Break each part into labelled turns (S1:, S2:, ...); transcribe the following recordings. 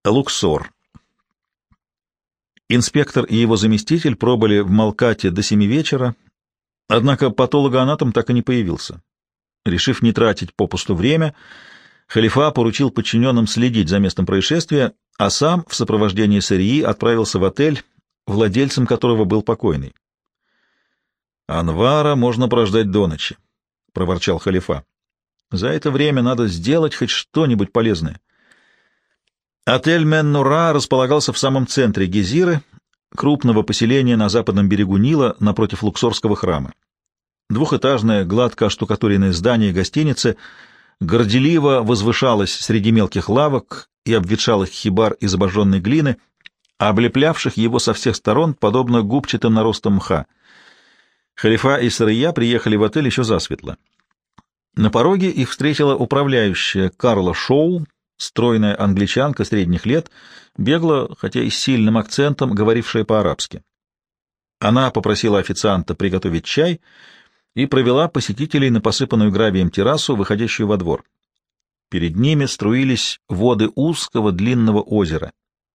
S1: Луксор. Инспектор и его заместитель пробыли в Малкате до 7 вечера, однако патологоанатом так и не появился. Решив не тратить попусту время, халифа поручил подчиненным следить за местом происшествия, а сам в сопровождении Сарии отправился в отель, владельцем которого был покойный. «Анвара можно прождать до ночи», — проворчал халифа. «За это время надо сделать хоть что-нибудь полезное». Отель Мен-Нура располагался в самом центре Гезиры, крупного поселения на западном берегу Нила напротив Луксорского храма. Двухэтажное, гладко оштукатуренное здание гостиницы горделиво возвышалось среди мелких лавок и обветшалых хибар из обожженной глины, облеплявших его со всех сторон, подобно губчатым наростам мха. Халифа и Сария приехали в отель еще засветло. На пороге их встретила управляющая Карла Шоу, стройная англичанка средних лет, бегло, хотя и с сильным акцентом, говорившая по-арабски. Она попросила официанта приготовить чай и провела посетителей на посыпанную гравием террасу, выходящую во двор. Перед ними струились воды узкого длинного озера.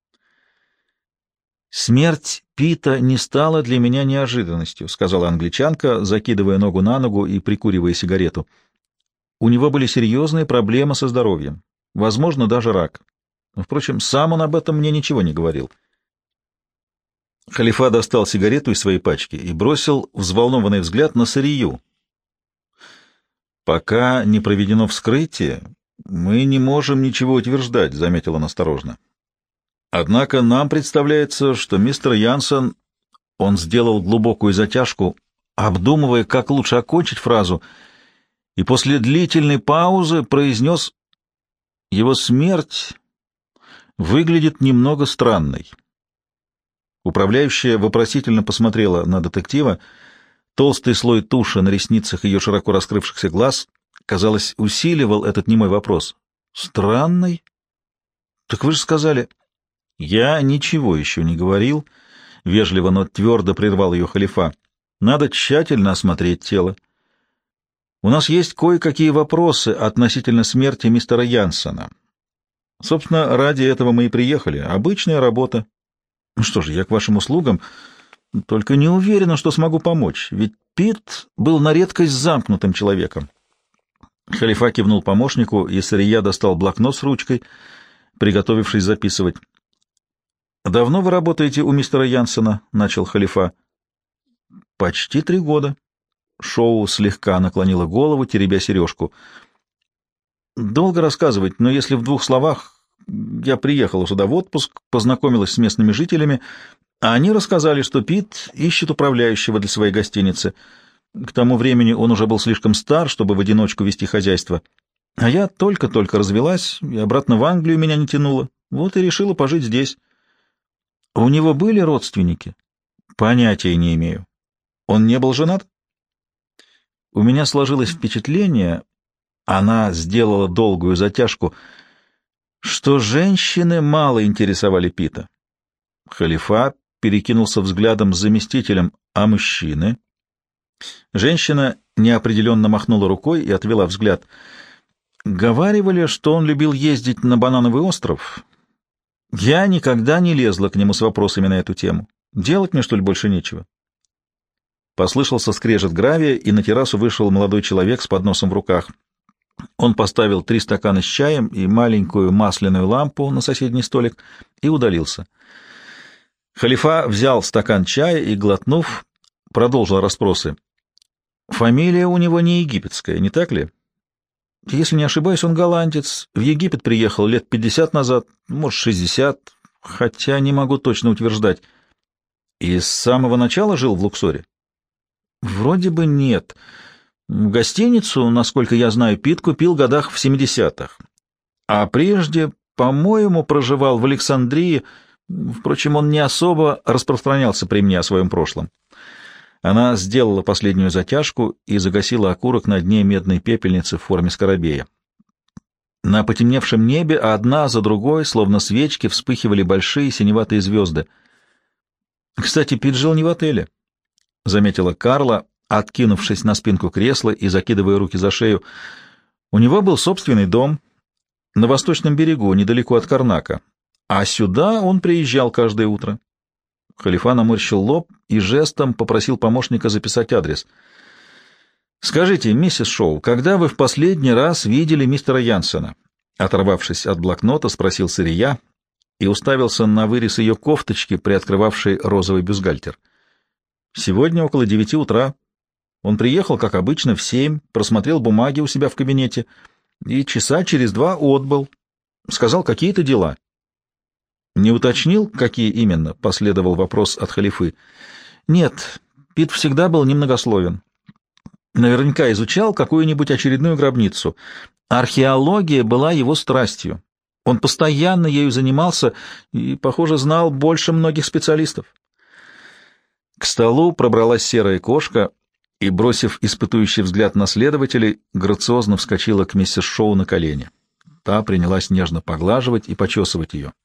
S1: «Смерть Пита не стала для меня неожиданностью», — сказала англичанка, закидывая ногу на ногу и прикуривая сигарету. «У него были серьезные проблемы со здоровьем. Возможно, даже рак. Впрочем, сам он об этом мне ничего не говорил». Халифа достал сигарету из своей пачки и бросил взволнованный взгляд на Сарию. «Пока не проведено вскрытие, мы не можем ничего утверждать», — заметил он осторожно. «Однако нам представляется, что мистер Янсен...» Он сделал глубокую затяжку, обдумывая, как лучше окончить фразу, и после длительной паузы произнес: «Его смерть выглядит немного странной». Управляющая вопросительно посмотрела на детектива. Толстый слой туши на ресницах ее широко раскрывшихся глаз, казалось, усиливал этот немой вопрос. «Странный? Так вы же сказали...» «Я ничего еще не говорил», — вежливо, но твердо прервал ее халифа. «Надо тщательно осмотреть тело. У нас есть кое-какие вопросы относительно смерти мистера Янсена. Собственно, ради этого мы и приехали. Обычная работа. Ну что же, я к вашим услугам, только не уверена, что смогу помочь, ведь Пит был на редкость замкнутым человеком». Халифа кивнул помощнику, и Сария достал блокнот с ручкой, приготовившись записывать. «Давно вы работаете у мистера Янсена?» — начал халифа. «Почти 3 года». Шоу слегка наклонила голову, теребя сережку. «Долго рассказывать, но если в 2 словах, я приехала сюда в отпуск, познакомилась с местными жителями, а они рассказали, что Пит ищет управляющего для своей гостиницы. К тому времени он уже был слишком стар, чтобы в одиночку вести хозяйство. А я только-только развелась, и обратно в Англию меня не тянуло. Вот и решила пожить здесь». «У него были родственники?» «Понятия не имею». «Он не был женат?» У меня сложилось впечатление, она сделала долгую затяжку, что женщины мало интересовали Пита. Халифа перекинулся взглядом с заместителем: «А мужчины?» Женщина неопределенно махнула рукой и отвела взгляд. «Говаривали, что он любил ездить на Банановый остров. Я никогда не лезла к нему с вопросами на эту тему. Делать мне, что ли, больше нечего?» Послышался скрежет гравия, и на террасу вышел молодой человек с подносом в руках. Он поставил 3 стакана с чаем и маленькую масляную лампу на соседний столик и удалился. Халифа взял стакан чая и, глотнув, продолжил расспросы. «Фамилия у него не египетская, не так ли? Если не ошибаюсь, он голландец. В Египет приехал лет 50 назад, может, 60, хотя не могу точно утверждать. И с самого начала жил в Луксоре?» «Вроде бы нет. Гостиницу, насколько я знаю, Пит купил в годах в 70-х. А прежде, по-моему, проживал в Александрии. Впрочем, он не особо распространялся при мне о своем прошлом». Она сделала последнюю затяжку и загасила окурок на дне медной пепельницы в форме скоробея. На потемневшем небе одна за другой, словно свечки, вспыхивали большие синеватые звезды. «Кстати, Пит жил не в отеле», — заметила Карла, откинувшись на спинку кресла и закидывая руки за шею. «У него был собственный дом на восточном берегу, недалеко от Карнака. а сюда он приезжал каждое утро. Халифа наморщил лоб и жестом попросил помощника записать адрес. «Скажите, миссис Шоу, когда вы в последний раз видели мистера Янсена?» Оторвавшись от блокнота, спросил Сырия и уставился на вырез ее кофточки, приоткрывавшей розовый бюстгальтер. «Сегодня около 9 утра. Он приехал, как обычно, в 7, просмотрел бумаги у себя в кабинете и часа через 2 отбыл. Сказал какие-то дела». «Не уточнил, какие именно?» — последовал вопрос от халифы. «Нет, Пит всегда был немногословен. Наверняка изучал какую-нибудь очередную гробницу. Археология была его страстью. Он постоянно ею занимался и, похоже, знал больше многих специалистов». К столу пробралась серая кошка и, бросив испытующий взгляд на следователей, грациозно вскочила к миссис Шоу на колени. Та принялась нежно поглаживать и почесывать ее.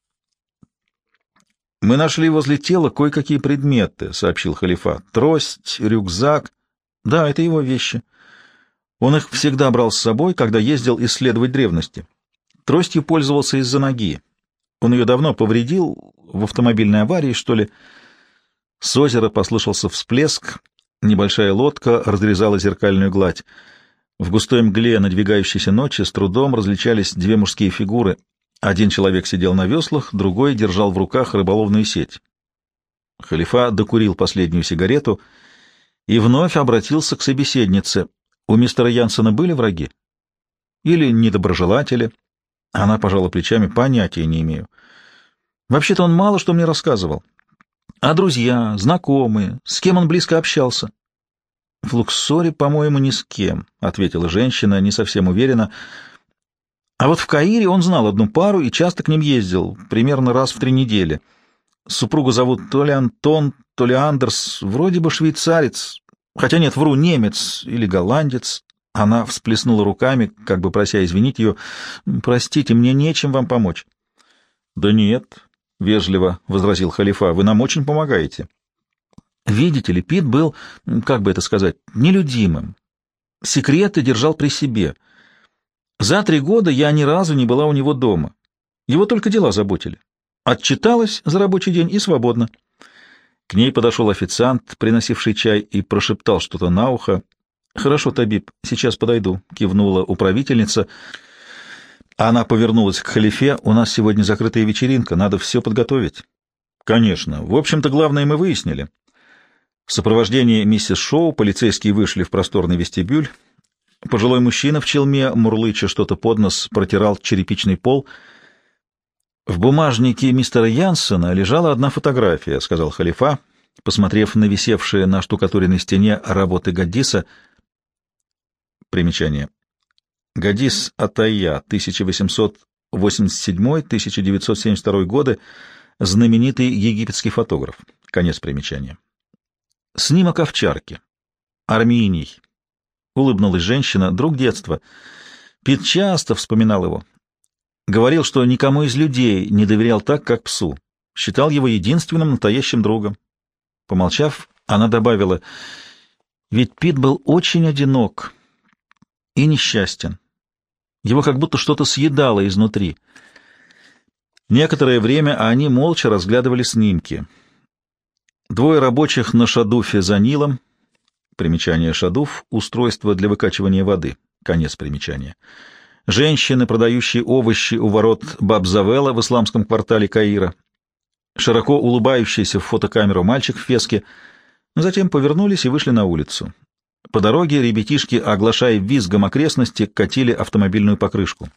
S1: «Мы нашли возле тела кое-какие предметы», — сообщил халифа. «Трость, рюкзак. Да, это его вещи. Он их всегда брал с собой, когда ездил исследовать древности. Тростью пользовался из-за ноги. Он ее давно повредил, в автомобильной аварии, что ли». С озера послышался всплеск, небольшая лодка разрезала зеркальную гладь. В густой мгле надвигающейся ночи с трудом различались две мужские фигуры. Один человек сидел на веслах, другой держал в руках рыболовную сеть. Халифа докурил последнюю сигарету и вновь обратился к собеседнице. «У мистера Янсена были враги? Или недоброжелатели?» Она пожала плечами. «Понятия не имею. Вообще-то он мало что мне рассказывал. А друзья, знакомые, с кем он близко общался?» «В Луксоре, по-моему, ни с кем», — ответила женщина, не совсем уверенно. «А вот в Каире он знал одну пару и часто к ним ездил, примерно раз в 3 недели. Супругу зовут то ли Антон, то ли Андерс, вроде бы швейцарец, хотя нет, вру, немец или голландец». Она всплеснула руками, как бы прося извинить ее. «Простите, мне нечем вам помочь». «Да нет», — вежливо возразил халифа, — «вы нам очень помогаете». Видите ли, Пит был, как бы это сказать, нелюдимым. Секреты держал при себе. За 3 года я ни разу не была у него дома. Его только дела заботили. Отчиталась за рабочий день и свободно. К ней подошел официант, приносивший чай, и прошептал что-то на ухо. «Хорошо, Табиб, сейчас подойду», — кивнула управительница. Она повернулась к халифе. «У нас сегодня закрытая вечеринка, надо все подготовить». «Конечно. В общем-то, главное мы выяснили». В сопровождении миссис Шоу полицейские вышли в просторный вестибюль. Пожилой мужчина в челме, мурлыча что-то под нос, протирал черепичный пол. «В бумажнике мистера Янсена лежала одна фотография», — сказал халифа, посмотрев на висевшие на штукатуренной стене работы Гаддиса. Примечание. Гаддис Атайя, 1887-1972 годы, знаменитый египетский фотограф. Конец примечания. «Снимок овчарки. Арминий», — улыбнулась женщина, — «друг детства. Пит часто вспоминал его. Говорил, что никому из людей не доверял так, как псу. Считал его единственным настоящим другом». Помолчав, она добавила: «Ведь Пит был очень одинок и несчастен. Его как будто что-то съедало изнутри». Некоторое время они молча разглядывали снимки. 2 рабочих на шадуфе за Нилом. Примечание: шадуф — устройство для выкачивания воды. Конец примечания. Женщины, продающие овощи у ворот Баб-Завела в исламском квартале Каира. Широко улыбающийся в фотокамеру мальчик в феске. Затем повернулись и вышли на улицу. По дороге ребятишки, оглашая визгом окрестности, катили автомобильную покрышку.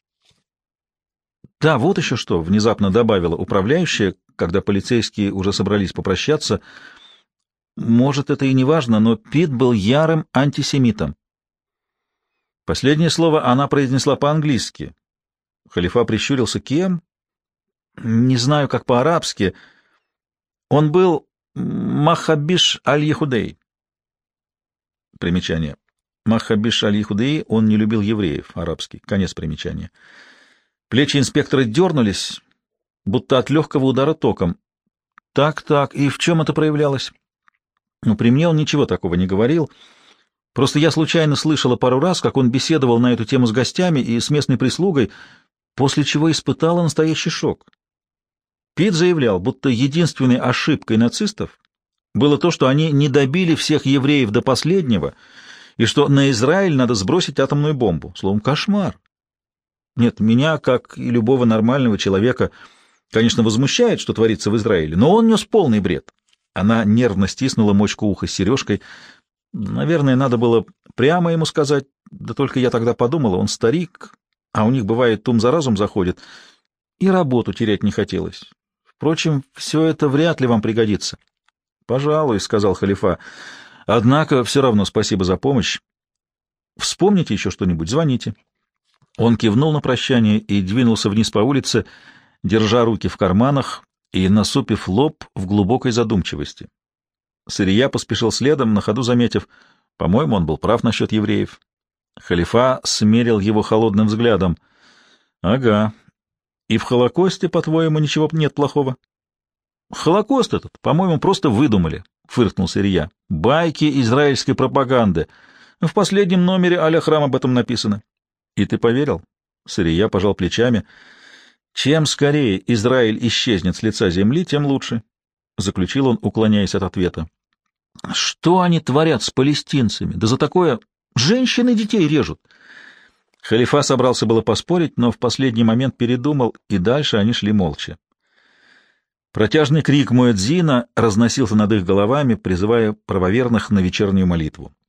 S1: «Да, вот еще что», — внезапно добавила управляющая, когда полицейские уже собрались попрощаться. «Может, это и не важно, но Пит был ярым антисемитом». Последнее слово она произнесла по-английски. Халифа прищурился. «Кем?» «Не знаю, как по-арабски. Он был Махабиш аль-Яхудей». Примечание. Махабиш аль-Яхудей, он не любил евреев, арабский. Конец примечания. Плечи инспектора дернулись, будто от легкого удара током. Так, и в чем это проявлялось? При мне он ничего такого не говорил. Просто я случайно слышала пару раз, как он беседовал на эту тему с гостями и с местной прислугой, после чего испытала настоящий шок. Пит заявлял, будто единственной ошибкой нацистов было то, что они не добили всех евреев до последнего, и что на Израиль надо сбросить атомную бомбу. Словом, кошмар. Нет, меня, как и любого нормального человека, конечно, возмущает, что творится в Израиле, но он нес полный бред. Она нервно стиснула мочку уха с сережкой. Наверное, надо было прямо ему сказать, да только я тогда подумала, он старик, а у них, бывает, ум за разум заходит, и работу терять не хотелось. Впрочем, все это вряд ли вам пригодится. — Пожалуй, — сказал халифа, — однако все равно спасибо за помощь. Вспомните еще что-нибудь, звоните. Он кивнул на прощание и двинулся вниз по улице, держа руки в карманах и насупив лоб в глубокой задумчивости. Сырия поспешил следом, на ходу заметив, по-моему, он был прав насчет евреев. Халифа смерил его холодным взглядом. — Ага. И в Холокосте, по-твоему, ничего нет плохого? — Холокост этот, по-моему, просто выдумали, — фыркнул Сырия. — Байки израильской пропаганды. В последнем номере Аль-Ахрам об этом написано. — И ты поверил? Сырия пожал плечами. — Чем скорее Израиль исчезнет с лица земли, тем лучше, — заключил он, уклоняясь от ответа. — Что они творят с палестинцами? Да за такое женщин и детей режут. Халифа собрался было поспорить, но в последний момент передумал, и дальше они шли молча. Протяжный крик муэдзина разносился над их головами, призывая правоверных на вечернюю молитву.